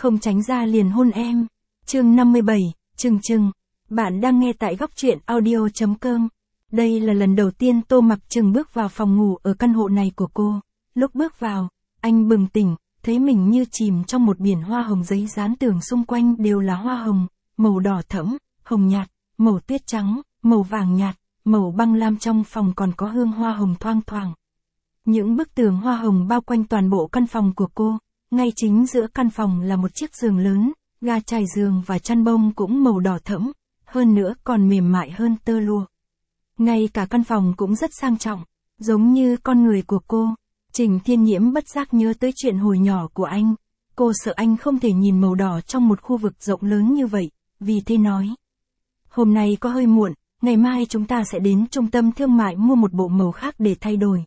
không tránh ra liền hôn em. Chương 57, Trừng Trừng. Bạn đang nghe tại góc truyện audio.com. Đây là lần đầu tiên Tô Mặc Trừng bước vào phòng ngủ ở căn hộ này của cô. Lúc bước vào, anh bừng tỉnh, thấy mình như chìm trong một biển hoa hồng, giấy dán tường xung quanh đều là hoa hồng, màu đỏ thẫm, hồng nhạt, màu tuyết trắng, màu vàng nhạt, màu băng lam, trong phòng còn có hương hoa hồng thoang thoảng. Những bức tường hoa hồng bao quanh toàn bộ căn phòng của cô, ngay chính giữa căn phòng là một chiếc giường lớn, ga trải giường và chăn bông cũng màu đỏ thẫm, hơn nữa còn mềm mại hơn tơ lụa. Ngay cả căn phòng cũng rất sang trọng, giống như con người của cô. Trình Thiên Nhiễm bất giác nhớ tới chuyện hồi nhỏ của anh, cô sợ anh không thể nhìn màu đỏ trong một khu vực rộng lớn như vậy, vì thế nói. Hôm nay có hơi muộn, ngày mai chúng ta sẽ đến trung tâm thương mại mua một bộ màu khác để thay đổi.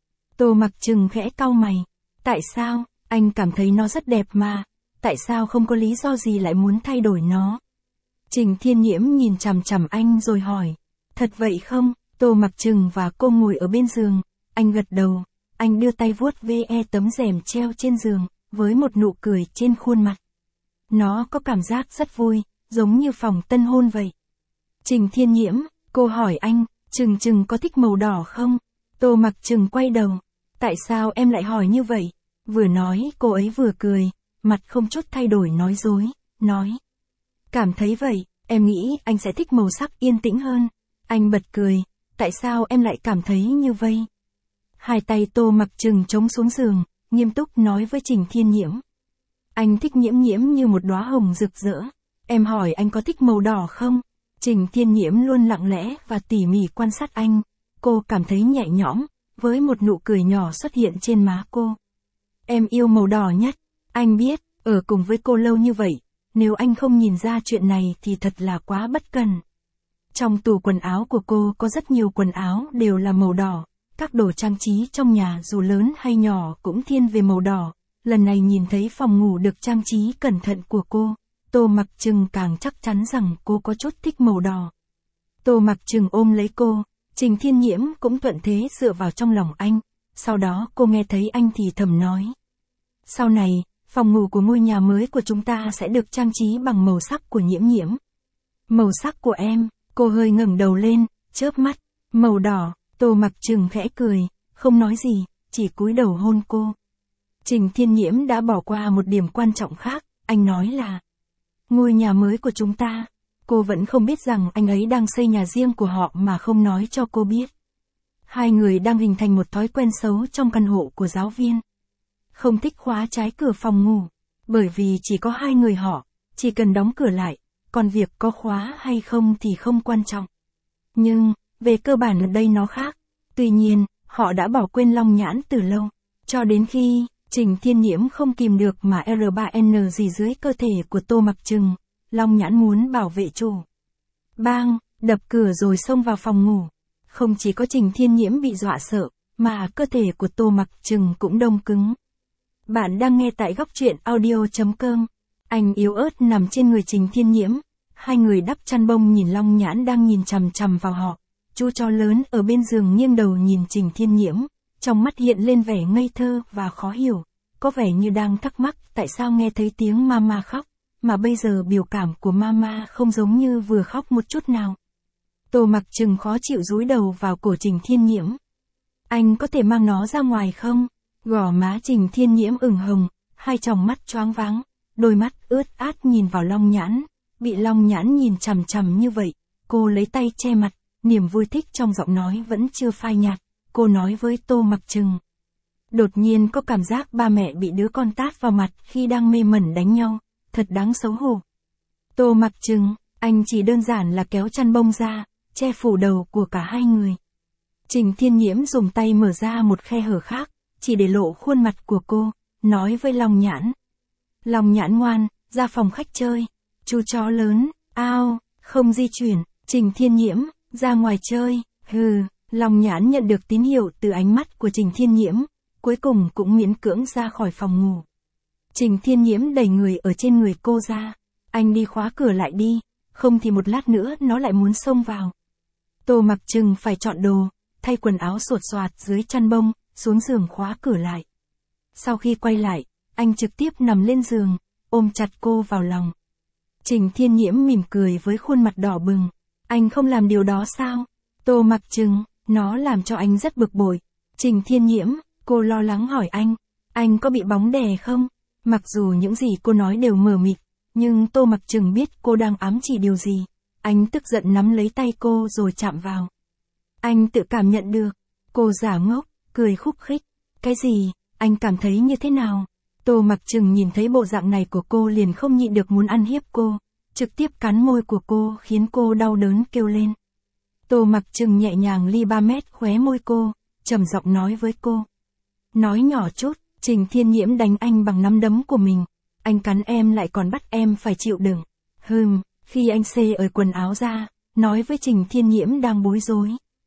Tô Mặc Trừng khẽ cau mày. Tại sao? Anh cảm thấy nó rất đẹp mà, tại sao không có lý do gì lại muốn thay đổi nó? Trình Thiên Nhiễm nhìn chằm chằm anh rồi hỏi. Thật vậy không? Tô Mặc Trừng và cô ngồi ở bên giường, anh gật đầu, anh đưa tay vuốt ve tấm rèm treo trên giường, với một nụ cười trên khuôn mặt. Nó có cảm giác rất vui, giống như phòng tân hôn vậy. Trình Thiên Nhiễm, cô hỏi anh, Trừng Trừng có thích màu đỏ không? Tô Mặc Trừng quay đầu. Tại sao em lại hỏi như vậy? Vừa nói cô ấy vừa cười, mặt không chút thay đổi nói dối, nói. Cảm thấy vậy, em nghĩ anh sẽ thích màu sắc yên tĩnh hơn. Anh bật cười, tại sao em lại cảm thấy như vậy? Hai tay Tô Mặc Trừng chống xuống giường, nghiêm túc nói với Trình Thiên Nhiễm. Anh thích Nhiễm Nhiễm như một đóa hồng rực rỡ. Em hỏi anh có thích màu đỏ không? Trình Thiên Nhiễm luôn lặng lẽ và tỉ mỉ quan sát anh. Cô cảm thấy nhẹ nhõm, với một nụ cười nhỏ xuất hiện trên má cô. Em yêu màu đỏ nhất. Anh biết, ở cùng với cô lâu như vậy, nếu anh không nhìn ra chuyện này thì thật là quá bất cần. Trong tủ quần áo của cô có rất nhiều quần áo đều là màu đỏ. Các đồ trang trí trong nhà dù lớn hay nhỏ cũng thiên về màu đỏ. Lần này nhìn thấy phòng ngủ được trang trí cẩn thận của cô, Tô Mặc Trừng càng chắc chắn rằng cô có chút thích màu đỏ. Tô Mặc Trừng ôm lấy cô, Trình Thiên Nhiễm cũng thuận thế dựa vào trong lòng anh. Sau đó cô nghe thấy anh thì thầm nói. Sau này, phòng ngủ của ngôi nhà mới của chúng ta sẽ được trang trí bằng màu sắc của Nhiễm Nhiễm. Màu sắc của em, cô hơi ngẩng đầu lên, chớp mắt, màu đỏ. Tô Mặc Trừng khẽ cười, không nói gì, chỉ cúi đầu hôn cô. Trình Thiên Nhiễm đã bỏ qua một điểm quan trọng khác, anh nói là ngôi nhà mới của chúng ta. Cô vẫn không biết rằng anh ấy đang xây nhà riêng của họ mà không nói cho cô biết. Hai người đang hình thành một thói quen xấu trong căn hộ của giáo viên. Không thích khóa trái cửa phòng ngủ, bởi vì chỉ có hai người họ, chỉ cần đóng cửa lại, còn việc có khóa hay không thì không quan trọng. Nhưng, về cơ bản ở đây nó khác. Tuy nhiên, họ đã bỏ quên Long Nhãn từ lâu. Cho đến khi, Trình Thiên Nhiễm không kìm được mà R3N gì dưới cơ thể của Tô Mặc Trừng. Long Nhãn muốn bảo vệ chủ. Bang, đập cửa rồi xông vào phòng ngủ. Không chỉ có Trình Thiên Nhiễm bị dọa sợ, mà cơ thể của Tô Mặc Trừng cũng đông cứng. Bạn đang nghe tại góc truyện audio.com. Anh yếu ớt nằm trên người Trình Thiên Nhiễm. Hai người đắp chăn bông nhìn Long Nhãn đang nhìn chằm chằm vào họ. Chú chó lớn ở bên giường nghiêng đầu nhìn Trình Thiên Nhiễm, trong mắt hiện lên vẻ ngây thơ và khó hiểu, có vẻ như đang thắc mắc tại sao nghe thấy tiếng mama khóc, mà bây giờ biểu cảm của mama không giống như vừa khóc một chút nào. Tô Mặc Trừng khó chịu dúi đầu vào cổ Trình Thiên Nhiễm. Anh có thể mang nó ra ngoài không? Gò má Trình Thiên Nhiễm ửng hồng, hai tròng mắt choáng váng, đôi mắt ướt át nhìn vào Long Nhãn, bị Long Nhãn nhìn chằm chằm như vậy, cô lấy tay che mặt. Niềm vui thích trong giọng nói vẫn chưa phai nhạt, cô nói với Tô Mặc Trừng. Đột nhiên có cảm giác ba mẹ bị đứa con tát vào mặt khi đang mê mẩn đánh nhau, thật đáng xấu hổ. Tô Mặc Trừng, anh chỉ đơn giản là kéo chăn bông ra, che phủ đầu của cả hai người. Trình Thiên Nhiễm dùng tay mở ra một khe hở khác, chỉ để lộ khuôn mặt của cô, nói với Long Nhãn. Long Nhãn ngoan, ra phòng khách chơi. Chú chó lớn, ao, không di chuyển. Trình Thiên Nhiễm, ra ngoài chơi, hừ. Long Nhãn nhận được tín hiệu từ ánh mắt của Trình Thiên Nhiễm, cuối cùng cũng miễn cưỡng ra khỏi phòng ngủ. Trình Thiên Nhiễm đẩy người ở trên người cô ra. Anh đi khóa cửa lại đi, không thì một lát nữa nó lại muốn xông vào. Tô Mặc Trừng phải chọn đồ, thay quần áo sột soạt dưới chăn bông, xuống giường khóa cửa lại. Sau khi quay lại, anh trực tiếp nằm lên giường, ôm chặt cô vào lòng. Trình Thiên Nhiễm mỉm cười với khuôn mặt đỏ bừng. Anh không làm điều đó sao? Tô Mặc Trừng, nó làm cho anh rất bực bội. Trình Thiên Nhiễm, cô lo lắng hỏi anh có bị bóng đè không? Mặc dù những gì cô nói đều mờ mịt, nhưng Tô Mặc Trừng biết cô đang ám chỉ điều gì. Anh tức giận nắm lấy tay cô rồi chạm vào. Anh tự cảm nhận được. Cô giả ngốc, cười khúc khích. Cái gì? Anh cảm thấy như thế nào? Tô Mặc Trừng nhìn thấy bộ dạng này của cô liền không nhịn được muốn ăn hiếp cô. Trực tiếp cắn môi của cô khiến cô đau đớn kêu lên. Tô Mặc Trừng nhẹ nhàng ly 3 mét khóe môi cô, trầm giọng nói với cô. Nói nhỏ chút, Trình Thiên Nhiễm đánh anh bằng nắm đấm của mình. Anh cắn em lại còn bắt em phải chịu đựng. Khi anh xê ở quần áo ra, nói với Trình Thiên Nhiễm đang bối rối.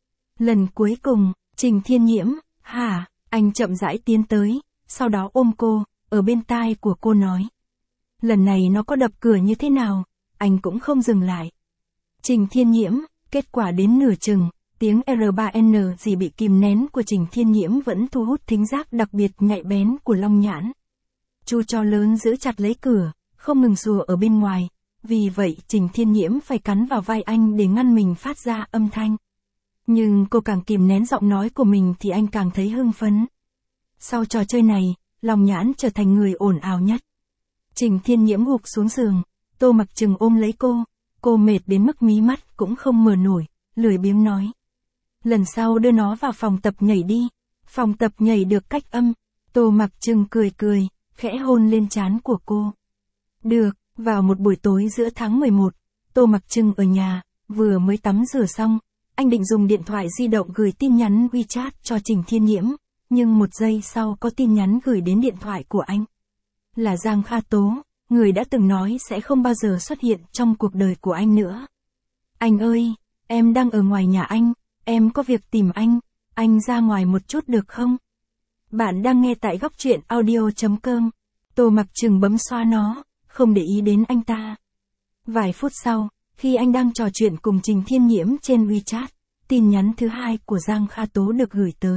Lần cuối cùng, Trình Thiên Nhiễm, hả, anh chậm rãi tiến tới, sau đó ôm cô, ở bên tai của cô nói. Lần này nó có đập cửa như thế nào, anh cũng không dừng lại. Trình Thiên Nhiễm, kết quả đến nửa chừng, tiếng R3N gì bị kìm nén của Trình Thiên Nhiễm vẫn thu hút thính giác đặc biệt nhạy bén của Long Nhãn. Chu chó lớn giữ chặt lấy cửa, không ngừng sủa ở bên ngoài, vì vậy Trình Thiên Nhiễm phải cắn vào vai anh để ngăn mình phát ra âm thanh. Nhưng cô càng kìm nén giọng nói của mình thì anh càng thấy hưng phấn. Sau trò chơi này, Long Nhãn trở thành người ồn ào nhất. Trình Thiên Nhiễm gục xuống giường, Tô Mặc Trừng ôm lấy cô mệt đến mức mí mắt cũng không mở nổi, lười biếng nói. Lần sau đưa nó vào phòng tập nhảy đi, phòng tập nhảy được cách âm. Tô Mặc Trừng cười, khẽ hôn lên trán của cô. Được, vào một buổi tối giữa tháng 11, Tô Mặc Trừng ở nhà, vừa mới tắm rửa xong, anh định dùng điện thoại di động gửi tin nhắn WeChat cho Trình Thiên Nhiễm, nhưng 1 giây sau có tin nhắn gửi đến điện thoại của anh. Là Giang Kha Tố, người đã từng nói sẽ không bao giờ xuất hiện trong cuộc đời của anh nữa. Anh ơi, em đang ở ngoài nhà anh, em có việc tìm anh ra ngoài một chút được không? Bạn đang nghe tại góc truyện audio.com. Tô Mặc Trừng bấm xóa nó, không để ý đến anh ta. Vài phút sau, khi anh đang trò chuyện cùng Trình Thiên Nhiễm trên WeChat, tin nhắn thứ 2 của Giang Kha Tố được gửi tới.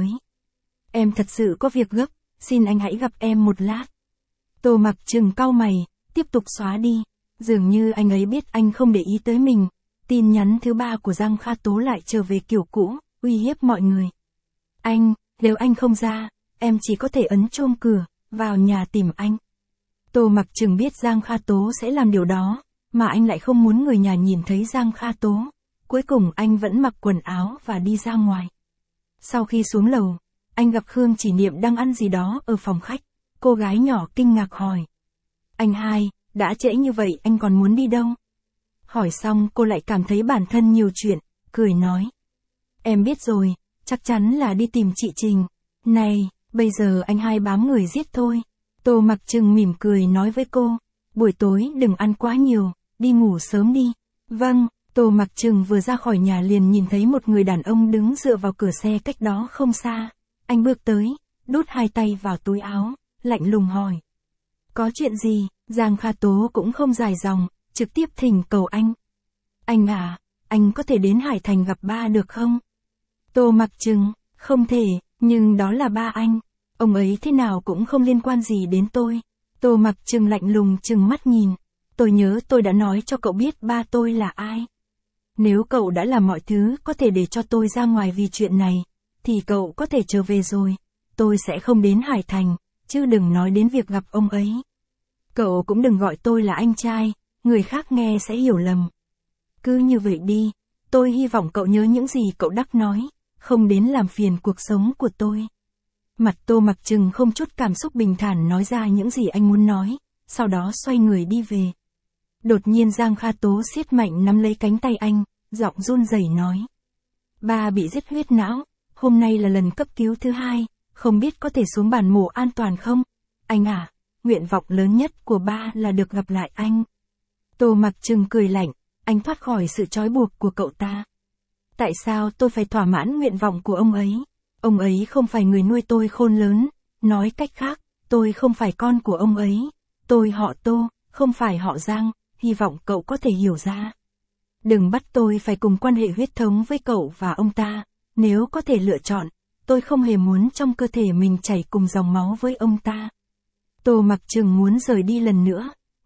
Em thật sự có việc gấp, xin anh hãy gặp em một lát. Tô Mặc Trừng cau mày, tiếp tục xóa đi. Dường như anh ấy biết anh không để ý tới mình. Tin nhắn thứ 3 của Giang Kha Tố lại trở về kiểu cũ, uy hiếp mọi người. Nếu anh không ra, em chỉ có thể ấn chuông cửa, vào nhà tìm anh. Tô Mặc Trừng biết Giang Kha Tố sẽ làm điều đó, mà anh lại không muốn người nhà nhìn thấy Giang Kha Tố. Cuối cùng anh vẫn mặc quần áo và đi ra ngoài. Sau khi xuống lầu, anh gặp Khương Chỉ Niệm đang ăn gì đó ở phòng khách. Cô gái nhỏ kinh ngạc hỏi. Anh hai, đã trễ như vậy anh còn muốn đi đâu? Hỏi xong cô lại cảm thấy bản thân nhiều chuyện, cười nói. Em biết rồi, chắc chắn là đi tìm chị Trình. Này, bây giờ anh hai bám người giết thôi. Tô Mặc Trừng mỉm cười nói với cô. Buổi tối đừng ăn quá nhiều, đi ngủ sớm đi. Vâng, Tô Mặc Trừng vừa ra khỏi nhà liền nhìn thấy một người đàn ông đứng dựa vào cửa xe cách đó không xa. Anh bước tới, đút 2 tay vào túi áo, lạnh lùng hỏi. Có chuyện gì? Giang Kha Tố cũng không dài dòng, trực tiếp thỉnh cầu anh. Anh à, anh có thể đến Hải Thành gặp ba được không? Tô Mặc Trừng, không thể, nhưng đó là ba anh. Ông ấy thế nào cũng không liên quan gì đến tôi. Tô Mặc Trừng lạnh lùng trừng mắt nhìn. Tôi nhớ tôi đã nói cho cậu biết ba tôi là ai. Nếu cậu đã làm mọi thứ có thể để cho tôi ra ngoài vì chuyện này, thì cậu có thể trở về rồi. Tôi sẽ không đến Hải Thành, chứ đừng nói đến việc gặp ông ấy. Cậu cũng đừng gọi tôi là anh trai, người khác nghe sẽ hiểu lầm. Cứ như vậy đi, tôi hy vọng cậu nhớ những gì cậu đắc nói, không đến làm phiền cuộc sống của tôi. Mặt Tô Mặc Trừng không chút cảm xúc bình thản nói ra những gì anh muốn nói, sau đó xoay người đi về. Đột nhiên Giang Kha Tố siết mạnh nắm lấy cánh tay anh, giọng run rẩy nói. Ba bị giết huyết não, hôm nay là lần cấp cứu thứ 2, không biết có thể xuống bàn mổ an toàn không? Anh à, nguyện vọng lớn nhất của ba là được gặp lại anh. Tô Mặc Trừng cười lạnh, anh thoát khỏi sự trói buộc của cậu ta. Tại sao tôi phải thỏa mãn nguyện vọng của ông ấy? Ông ấy không phải người nuôi tôi khôn lớn, nói cách khác, tôi không phải con của ông ấy. Tôi họ Tô, không phải họ Giang, hy vọng cậu có thể hiểu ra. Đừng bắt tôi phải cùng quan hệ huyết thống với cậu và ông ta, nếu có thể lựa chọn, tôi không hề muốn trong cơ thể mình chảy cùng dòng máu với ông ta. Tô Mặc Trừng muốn rời đi lần nữa,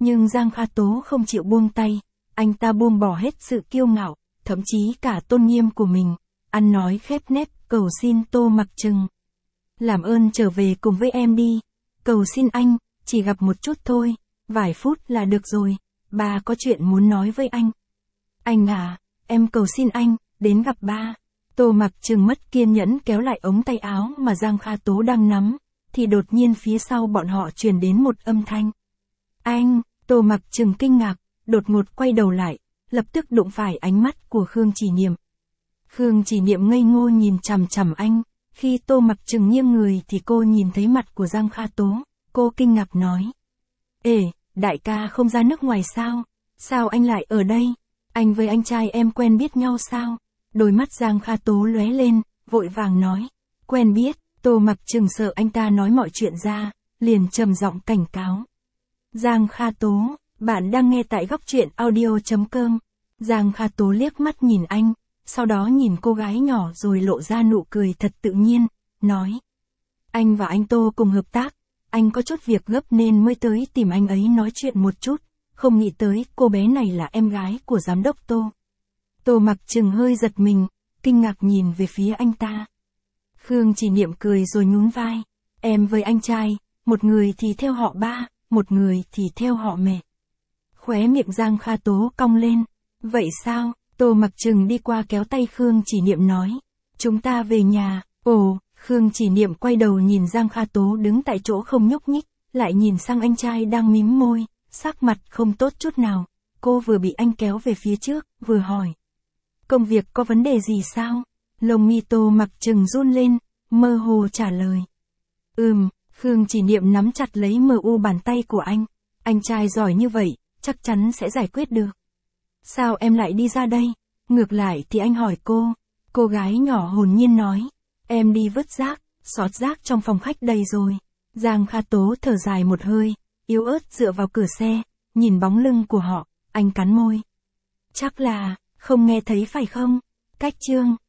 Nhưng Giang Kha Tố không chịu buông tay, anh ta buông bỏ hết sự kiêu ngạo, thậm chí cả tôn nghiêm của mình, ăn nói khép nép cầu xin Tô Mặc Trừng. Làm ơn trở về cùng với em đi, cầu xin anh, chỉ gặp một chút thôi, vài phút là được rồi, ba có chuyện muốn nói với anh. Anh à, em cầu xin anh, đến gặp ba. Tô Mặc Trừng mất kiên nhẫn kéo lại ống tay áo mà Giang Kha Tố đang nắm, thì đột nhiên phía sau bọn họ truyền đến một âm thanh. Anh, Tô Mặc Trừng kinh ngạc, đột ngột quay đầu lại, lập tức đụng phải ánh mắt của Khương Chỉ Niệm. Khương Chỉ Niệm ngây ngô nhìn chằm chằm anh, khi Tô Mặc Trừng nghiêng người thì cô nhìn thấy mặt của Giang Kha Tố, cô kinh ngạc nói. Ê, đại ca không ra nước ngoài sao? Sao anh lại ở đây? Anh với anh trai em quen biết nhau sao? Đôi mắt Giang Kha Tố lóe lên, vội vàng nói. Quen biết. Tô Mặc Trừng sợ anh ta nói mọi chuyện ra, liền trầm giọng cảnh cáo. Giang Kha Tố, bạn đang nghe tại góc truyện audio.com. Giang Kha Tố liếc mắt nhìn anh, sau đó nhìn cô gái nhỏ rồi lộ ra nụ cười thật tự nhiên, nói. Anh và anh Tô cùng hợp tác, anh có chút việc gấp nên mới tới tìm anh ấy nói chuyện một chút, không nghĩ tới cô bé này là em gái của giám đốc Tô. Tô Mặc Trừng hơi giật mình, kinh ngạc nhìn về phía anh ta. Khương Chỉ Niệm cười rồi nhún vai. Em với anh trai, một người thì theo họ ba, một người thì theo họ mẹ. Khóe miệng Giang Kha Tố cong lên. Vậy sao? Tô Mặc Trừng đi qua kéo tay Khương Chỉ Niệm nói. Chúng ta về nhà. Ồ, Khương Chỉ Niệm quay đầu nhìn Giang Kha Tố đứng tại chỗ không nhúc nhích, lại nhìn sang anh trai đang mím môi, sắc mặt không tốt chút nào. Cô vừa bị anh kéo về phía trước, vừa hỏi. Công việc có vấn đề gì sao? Lông mi Tô Mặc Trừng run lên, mơ hồ trả lời. Khương Chỉ Niệm nắm chặt lấy bàn tay của anh. Anh trai giỏi như vậy, chắc chắn sẽ giải quyết được. Sao em lại đi ra đây? Ngược lại thì anh hỏi cô. Cô gái nhỏ hồn nhiên nói. Em đi vứt rác, xót rác trong phòng khách đầy rồi. Giang Kha Tố thở dài một hơi, yếu ớt dựa vào cửa xe, nhìn bóng lưng của họ, anh cắn môi. Chắc là, không nghe thấy phải không? Cách chương.